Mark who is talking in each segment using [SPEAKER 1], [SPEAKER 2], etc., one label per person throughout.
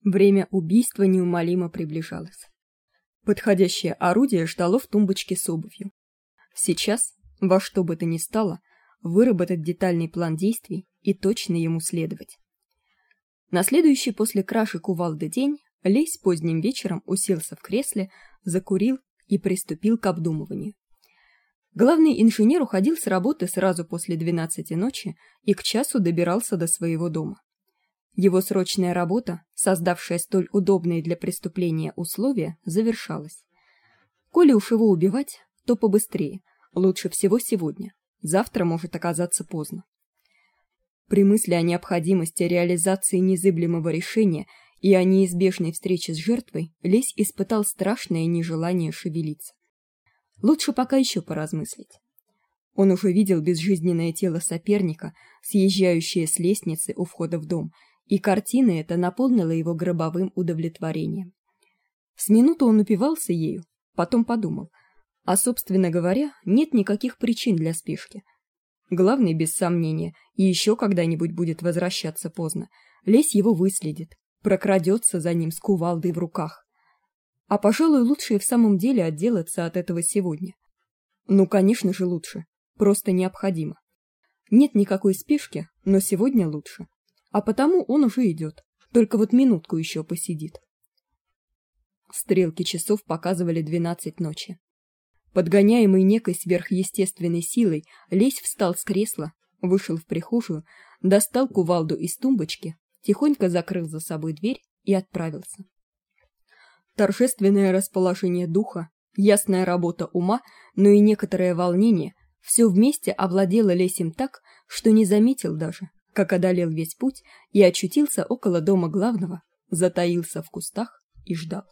[SPEAKER 1] Время убийства неумолимо приближалось. Подходящее орудие ждало в тумбочке с обувью. Сейчас, во что бы то ни стало, выработать детальный план действий и точно ему следовать. На следующий после кражи кувалды день Лесь поздним вечером уселся в кресле, закурил и приступил к обдумыванию. Главный инженер уходил с работы сразу после 12 ночи и к часу добирался до своего дома. Его срочная работа, создавшая столь удобные для преступления условия, завершалась. Коли уж его убивать, то побыстрее, лучше всего сегодня. Завтра может оказаться поздно. При мысли о необходимости реализации незыблемого решения и о неизбежной встрече с жертвой Лесь испытал страшное нежелание шевелиться. Лучше пока еще поразмыслить. Он уже видел безжизненное тело соперника, съезжающее с лестницы у входа в дом, и картина эта наполнила его гробовым удовлетворением. С минуту он упивался ею, потом подумал: а, собственно говоря, нет никаких причин для спешки. Главный, без сомнения, и еще когда-нибудь будет возвращаться поздно. Лесь его выследит, прокрадется за ним с кувалдой в руках. А, пожалуй, лучше и в самом деле отделаться от этого сегодня. Ну, конечно же, лучше. Просто необходимо. Нет никакой спешки, но сегодня лучше. А потому он уже идет. Только вот минутку еще посидит. Стрелки часов показывали 12 ночи. Подгоняемый некой сверхъестественной силой, Лесь встал с кресла, вышел в прихожую, достал кувалду из тумбочки, тихонько закрыл за собой дверь и отправился. Торжественное расположение духа, ясная работа ума, но и некоторое волнение — все вместе овладело Лесем так, что не заметил даже, как одолел весь путь и очутился около дома главного, затаился в кустах и ждал.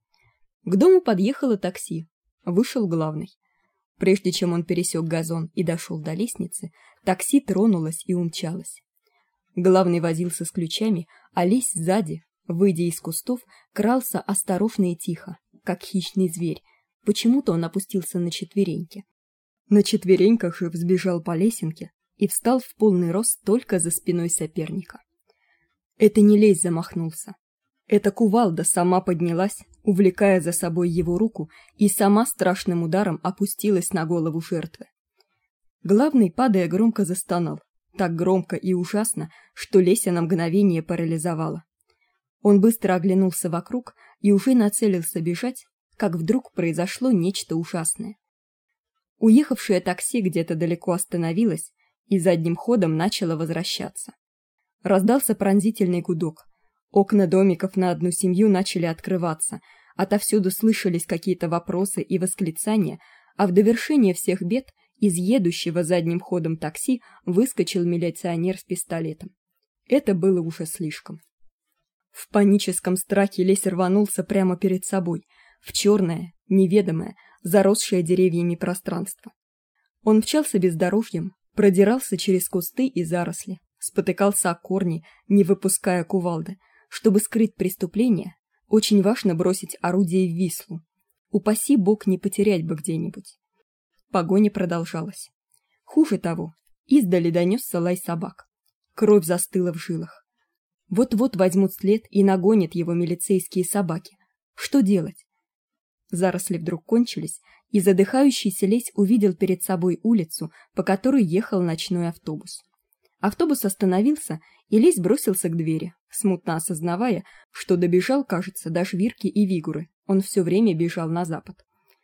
[SPEAKER 1] К дому подъехало такси, вышел главный. Прежде чем он пересек газон и дошел до лестницы, такси тронулось и умчалось. Главный возился с ключами, а Лесь сзади, выйдя из кустов, крался осторожно и тихо, как хищный зверь. Почему-то он опустился на четвереньки. На четвереньках же взбежал по лесенке и встал в полный рост только за спиной соперника. Это не Лесь замахнулся. Эта кувалда сама поднялась, увлекая за собой его руку, и сама страшным ударом опустилась на голову жертвы. Главный, падая, громко застонал, так громко и ужасно, что Леся на мгновение парализовало. Он быстро оглянулся вокруг и уже нацелился бежать, как вдруг произошло нечто ужасное. Уехавшее такси где-то далеко остановилось и задним ходом начало возвращаться. Раздался пронзительный гудок. Окна домиков на одну семью начали открываться, отовсюду слышались какие-то вопросы и восклицания, а в довершение всех бед из едущего задним ходом такси выскочил милиционер с пистолетом. Это было уже слишком. В паническом страхе Лесь рванулся прямо перед собой, в черное, неведомое, заросшее деревьями пространство. Он мчался бездорожьем, продирался через кусты и заросли, спотыкался о корни, не выпуская кувалды. Чтобы скрыть преступление, очень важно бросить орудие в Вислу. Упаси бог, не потерять бы где-нибудь. Погоня продолжалась. Хуже того, издали донесся лай собак. Кровь застыла в жилах. Вот-вот возьмут след и нагонят его милицейские собаки. Что делать? Заросли вдруг кончились, и задыхающийся Лесь увидел перед собой улицу, по которой ехал ночной автобус. Автобус остановился, и Лесь бросился к двери, смутно осознавая, что добежал, кажется, до Жвирки и Вигуры. Он все время бежал на запад.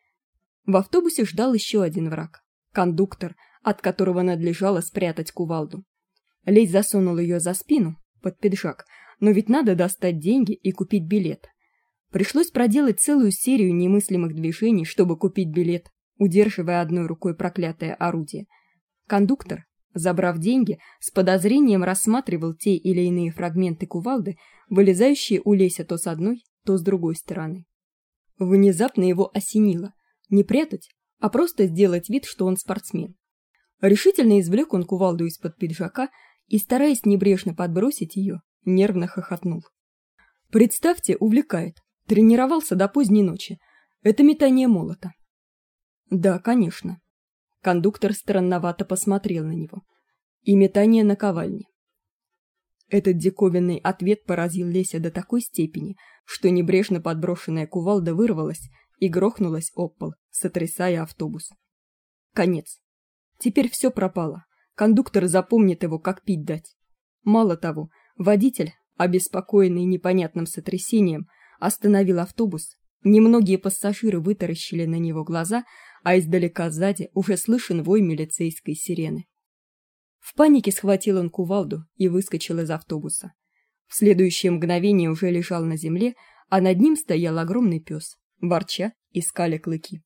[SPEAKER 1] В автобусе ждал еще один враг — кондуктор, от которого надлежало спрятать кувалду. Лесь засунул ее за спину, под пиджак, но ведь надо достать деньги и купить билет. Пришлось проделать целую серию немыслимых движений, чтобы купить билет, удерживая одной рукой проклятое орудие. Кондуктор, забрав деньги, с подозрением рассматривал те или иные фрагменты кувалды, вылезающие у Леся то с одной, то с другой стороны. Внезапно его осенило: не прятать, а просто сделать вид, что он спортсмен. Решительно извлек он кувалду из-под пиджака и, стараясь небрежно подбросить ее, нервно хохотнул. Представьте, увлекает. Тренировался до поздней ночи. Это метание молота. Да, конечно. Кондуктор странновато посмотрел на него. И метание наковальни. Этот диковинный ответ поразил Леся до такой степени, что небрежно подброшенная кувалда вырвалась и грохнулась об пол, сотрясая автобус. Конец. Теперь все пропало. Кондуктор запомнит его, как пить дать. Мало того, водитель, обеспокоенный непонятным сотрясением, остановил автобус. Немногие пассажиры вытаращили на него глаза, а издалека сзади уже слышен вой милицейской сирены. В панике схватил он кувалду и выскочил из автобуса. В следующее мгновение уже лежал на земле, а над ним стоял огромный пес, ворча и скаля клыки.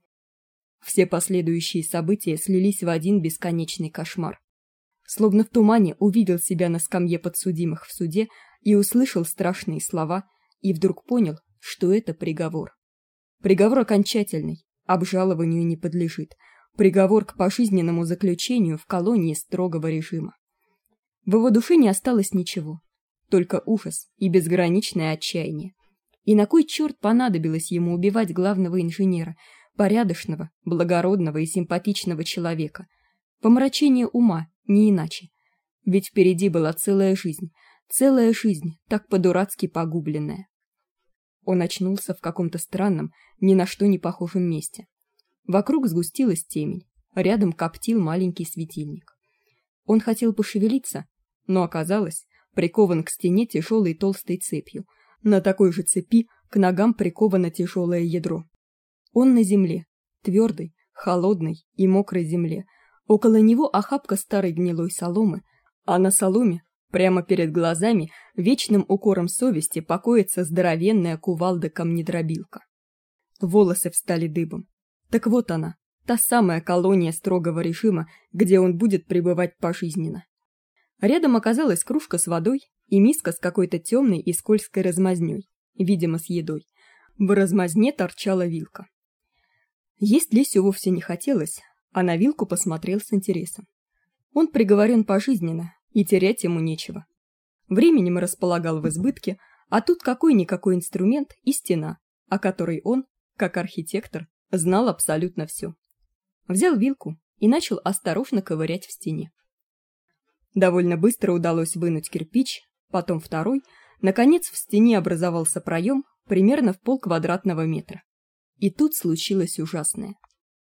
[SPEAKER 1] Все последующие события слились в один бесконечный кошмар. Словно в тумане увидел себя на скамье подсудимых в суде и услышал страшные слова, и вдруг понял, что это приговор. Приговор окончательный, обжалованию не подлежит. Приговор к пожизненному заключению в колонии строгого режима. В его душе не осталось ничего, только ужас и безграничное отчаяние. И на кой черт понадобилось ему убивать главного инженера, порядочного, благородного и симпатичного человека? Помрачение ума, не иначе. Ведь впереди была целая жизнь, так по-дурацки погубленная. Он очнулся в каком-то странном, ни на что не похожем месте. Вокруг сгустилась темень, рядом коптил маленький светильник. Он хотел пошевелиться, но оказалось, прикован к стене тяжелой толстой цепью. На такой же цепи к ногам приковано тяжелое ядро. Он на земле, твердой, холодной и мокрой земле. Около него охапка старой гнилой соломы, а на соломе, прямо перед глазами, вечным укором совести покоится здоровенная кувалда-камнедробилка. Волосы встали дыбом. Так вот она, та самая колония строгого режима, где он будет пребывать пожизненно. Рядом оказалась кружка с водой и миска с какой-то темной и скользкой размазнёй, видимо, с едой. В размазне торчала вилка. Есть Лесю вовсе не хотелось, а на вилку посмотрел с интересом. Он приговорен пожизненно, и терять ему нечего. Временем располагал в избытке, а тут какой-никакой инструмент и стена, о которой он, как архитектор, знал абсолютно все. Взял вилку и начал осторожно ковырять в стене. Довольно быстро удалось вынуть кирпич, потом второй, наконец в стене образовался проем примерно в полквадратного метра. И тут случилось ужасное.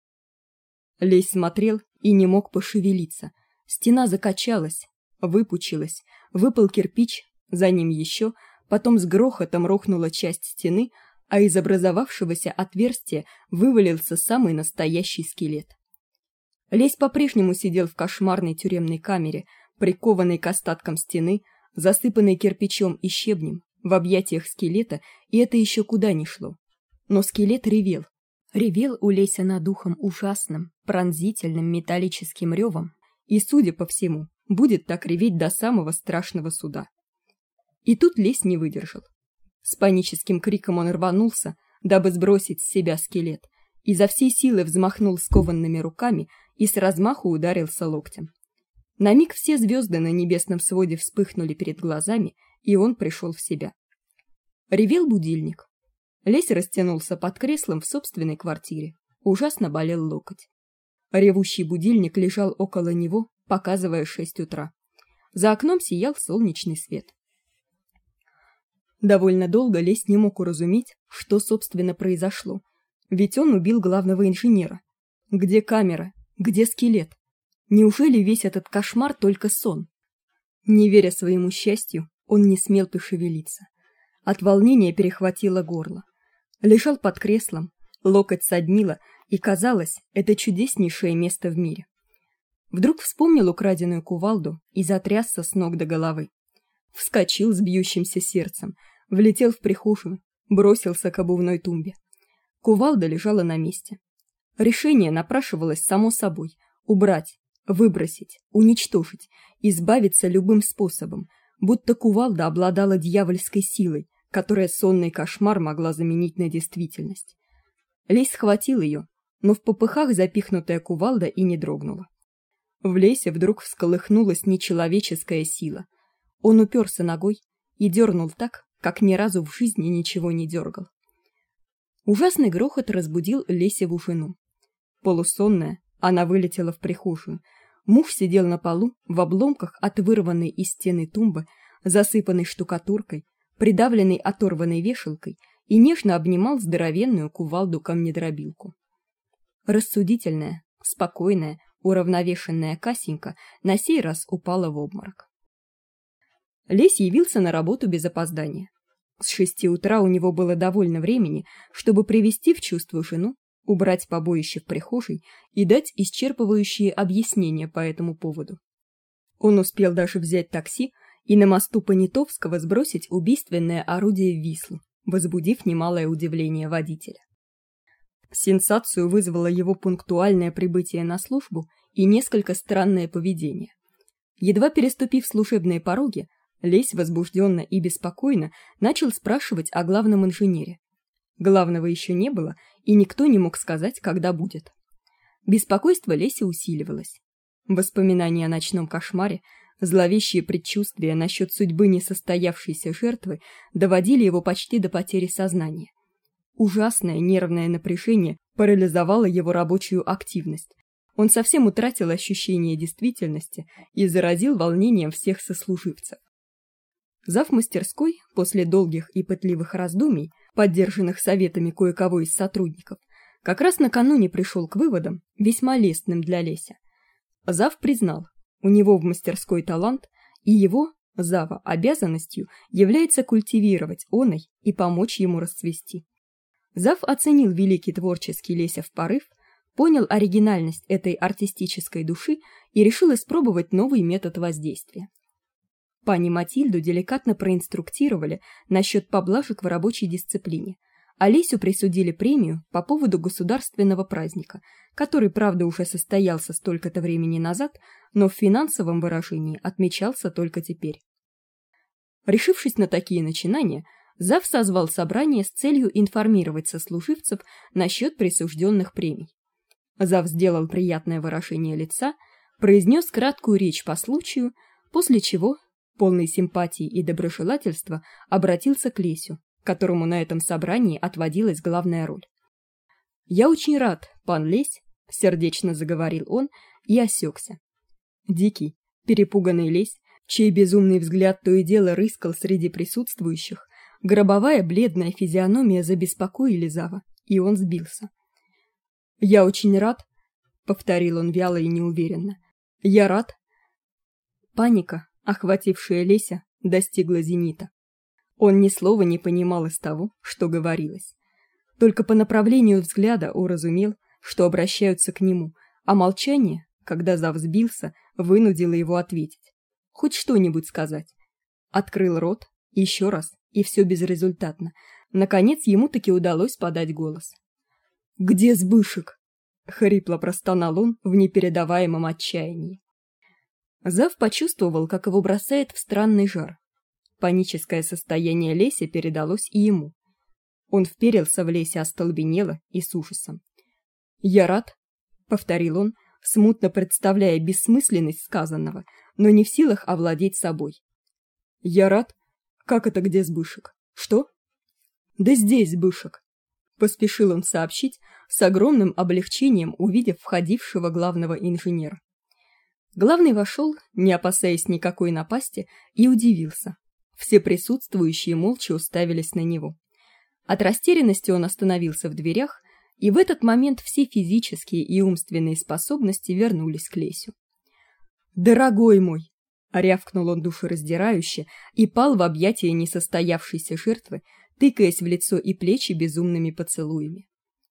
[SPEAKER 1] Лесь смотрел и не мог пошевелиться. Стена закачалась, выпучилась, выпал кирпич, за ним еще, потом с грохотом рухнула часть стены, а из образовавшегося отверстия вывалился самый настоящий скелет. Лесь по-прежнему сидел в кошмарной тюремной камере, прикованный к остаткам стены, засыпанный кирпичом и щебнем, в объятиях скелета, и это еще куда ни шло. Но скелет ревел. Ревел у Леся над ухом ужасным, пронзительным металлическим ревом, и, судя по всему, будет так реветь до самого страшного суда. И тут Лесь не выдержал. С паническим криком он рванулся, дабы сбросить с себя скелет, изо всей силы взмахнул скованными руками и с размаху ударился локтем. На миг все звезды на небесном своде вспыхнули перед глазами, и он пришел в себя. Ревел будильник. Лесь растянулся под креслом в собственной квартире. Ужасно болел локоть. Ревущий будильник лежал около него, показывая 6 утра. За окном сиял солнечный свет. Довольно долго Лесь не мог уразуметь, что собственно произошло. Ведь он убил главного инженера. Где камера? Где скелет? Неужели весь этот кошмар только сон? Не веря своему счастью, он не смел пошевелиться. От волнения перехватило горло. Лежал под креслом, локоть саднило, и казалось, это чудеснейшее место в мире. Вдруг вспомнил украденную кувалду и затрясся с ног до головы. Вскочил с бьющимся сердцем, влетел в прихожую, бросился к обувной тумбе. Кувалда лежала на месте. Решение напрашивалось само собой: убрать, выбросить, уничтожить, избавиться любым способом, будто кувалда обладала дьявольской силой, которая сонный кошмар могла заменить на действительность. Лесь схватил ее, но в попыхах запихнутая кувалда и не дрогнула. В Лесе вдруг всколыхнулась нечеловеческая сила. Он уперся ногой и дернул так, как ни разу в жизни ничего не дергал. Ужасный грохот разбудил Лесеву жену. Полусонная, она вылетела в прихожую. Муж сидел на полу в обломках от вырванной из стены тумбы, засыпанный штукатуркой, придавленный оторванной вешалкой, и нежно обнимал здоровенную кувалду-камнедробилку. Рассудительная, спокойная, уравновешенная Касенька на сей раз упала в обморок. Лесь явился на работу без опоздания. С 6 утра у него было довольно времени, чтобы привести в чувство жену, убрать побоище в прихожей и дать исчерпывающие объяснения по этому поводу. Он успел даже взять такси и на мосту Понятовского сбросить убийственное орудие в Вислу, возбудив немалое удивление водителя. Сенсацию вызвало его пунктуальное прибытие на службу и несколько странное поведение. Едва переступив служебные пороги, Лесь возбужденно и беспокойно начал спрашивать о главном инженере. Главного еще не было, и никто не мог сказать, когда будет. Беспокойство Леся усиливалось. Воспоминания о ночном кошмаре, зловещие предчувствия насчет судьбы несостоявшейся жертвы доводили его почти до потери сознания. Ужасное нервное напряжение парализовало его рабочую активность. Он совсем утратил ощущение действительности и заразил волнением всех сослуживцев. Зав мастерской, после долгих и пытливых раздумий, поддержанных советами кое-кого из сотрудников, как раз накануне пришел к выводам, весьма лестным для Леся. Зав признал, у него в мастерской талант, и его, зава, обязанностью является культивировать оной и помочь ему расцвести. Зав оценил великий творческий Лесев порыв, понял оригинальность этой артистической души и решил испробовать новый метод воздействия. Пани Матильду деликатно проинструктировали насчет поблажек в рабочей дисциплине, а Лесю присудили премию по поводу государственного праздника, который, правда, уже состоялся столько-то времени назад, но в финансовом выражении отмечался только теперь. Решившись на такие начинания, зав созвал собрание с целью информировать сослуживцев насчет присужденных премий. Зав сделал приятное выражение лица, произнес краткую речь по случаю, после чего, полный симпатии и доброжелательства, обратился к Лесю, которому на этом собрании отводилась главная роль. «Я очень рад, пан Лесь», — сердечно заговорил он и осекся. Дикий, перепуганный Лесь, чей безумный взгляд то и дело рыскал среди присутствующих, гробовая бледная физиономия забеспокоили зава, и он сбился. «Я очень рад», — повторил он вяло и неуверенно. «Я рад». Паника, охватившая Леся, достигла зенита. Он ни слова не понимал из того, что говорилось. Только по направлению взгляда уразумел, что обращаются к нему, а молчание, когда зав сбился, вынудило его ответить. Хоть что-нибудь сказать. Открыл рот, еще раз, и все безрезультатно. Наконец ему таки удалось подать голос. «Где Збышек?» — хрипло простонал он в непередаваемом отчаянии. Зав почувствовал, как его бросает в странный жар. Паническое состояние Леся передалось и ему. Он вперился в Леся остолбенело и с ужасом. «Я рад», — повторил он, смутно представляя бессмысленность сказанного, но не в силах овладеть собой. «Я рад? Как это где Збышек? Что?» «Да здесь Збышек», — поспешил он сообщить с огромным облегчением, увидев входившего главного инженера. Главный вошел, не опасаясь никакой напасти, и удивился. Все присутствующие молча уставились на него. От растерянности он остановился в дверях, и в этот момент все физические и умственные способности вернулись к Лесю. «Дорогой мой!» — рявкнул он душераздирающе и пал в объятия несостоявшейся жертвы, тыкаясь в лицо и плечи безумными поцелуями.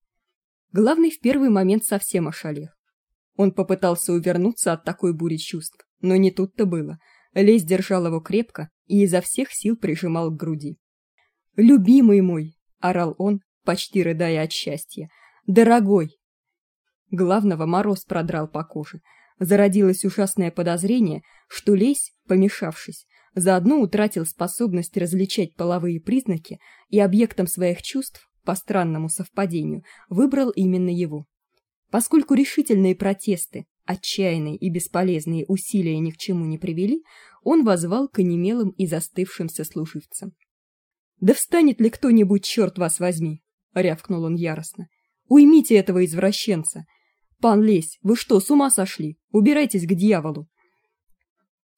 [SPEAKER 1] Главный в первый момент совсем ошалел. Он попытался увернуться от такой бури чувств, но не тут-то было. Лесь держал его крепко и изо всех сил прижимал к груди. «Любимый мой!» — орал он, почти рыдая от счастья. «Дорогой!» Главного мороз продрал по коже. Зародилось ужасное подозрение, что Лесь, помешавшись, заодно утратил способность различать половые признаки и объектом своих чувств, по странному совпадению, выбрал именно его. Поскольку решительные протесты, отчаянные и бесполезные усилия ни к чему не привели, он воззвал к онемелым и застывшим сослуживцам. «Да встанет ли кто-нибудь, черт вас возьми!» — рявкнул он яростно. «Уймите этого извращенца! Пан Лесь, вы что, с ума сошли? Убирайтесь к дьяволу!»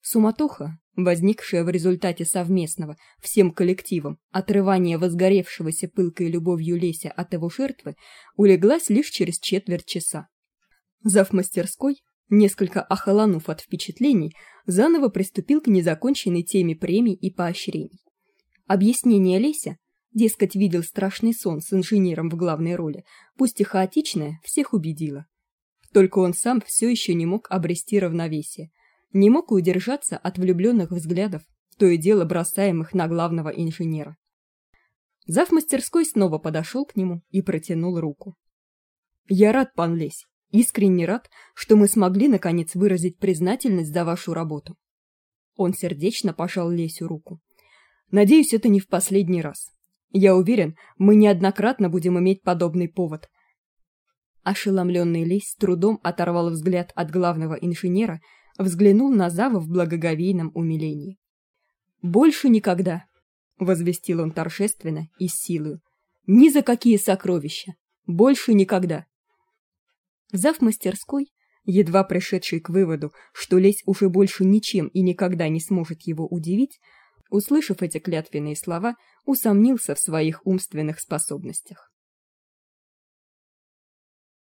[SPEAKER 1] Суматоха, возникшая в результате совместного всем коллективом отрывания возгоревшегося пылкой любовью Леся от его жертвы, улеглась лишь через четверть часа. Зав. Мастерской, несколько охолонув от впечатлений, заново приступил к незаконченной теме премий и поощрений. Объяснение Леся, дескать, видел страшный сон с инженером в главной роли, пусть и хаотичное, всех убедило. Только он сам все еще не мог обрести равновесие, не мог удержаться от влюбленных взглядов, то и дело бросаемых на главного инженера. Зав. Мастерской снова подошел к нему и протянул руку. «Я рад, пан Лесь, искренне рад, что мы смогли наконец выразить признательность за вашу работу». Он сердечно пожал Лесю руку. «Надеюсь, это не в последний раз. Я уверен, мы неоднократно будем иметь подобный повод». Ошеломленный Лесь с трудом оторвал взгляд от главного инженера, взглянул на Зава в благоговейном умилении. «Больше никогда», — возвестил он торжественно и с силою, — «ни за какие сокровища! Больше никогда!» Зав. Мастерской, едва пришедший к выводу, что Лесь уже больше ничем и никогда не сможет его удивить, услышав эти клятвенные слова, усомнился в своих умственных способностях.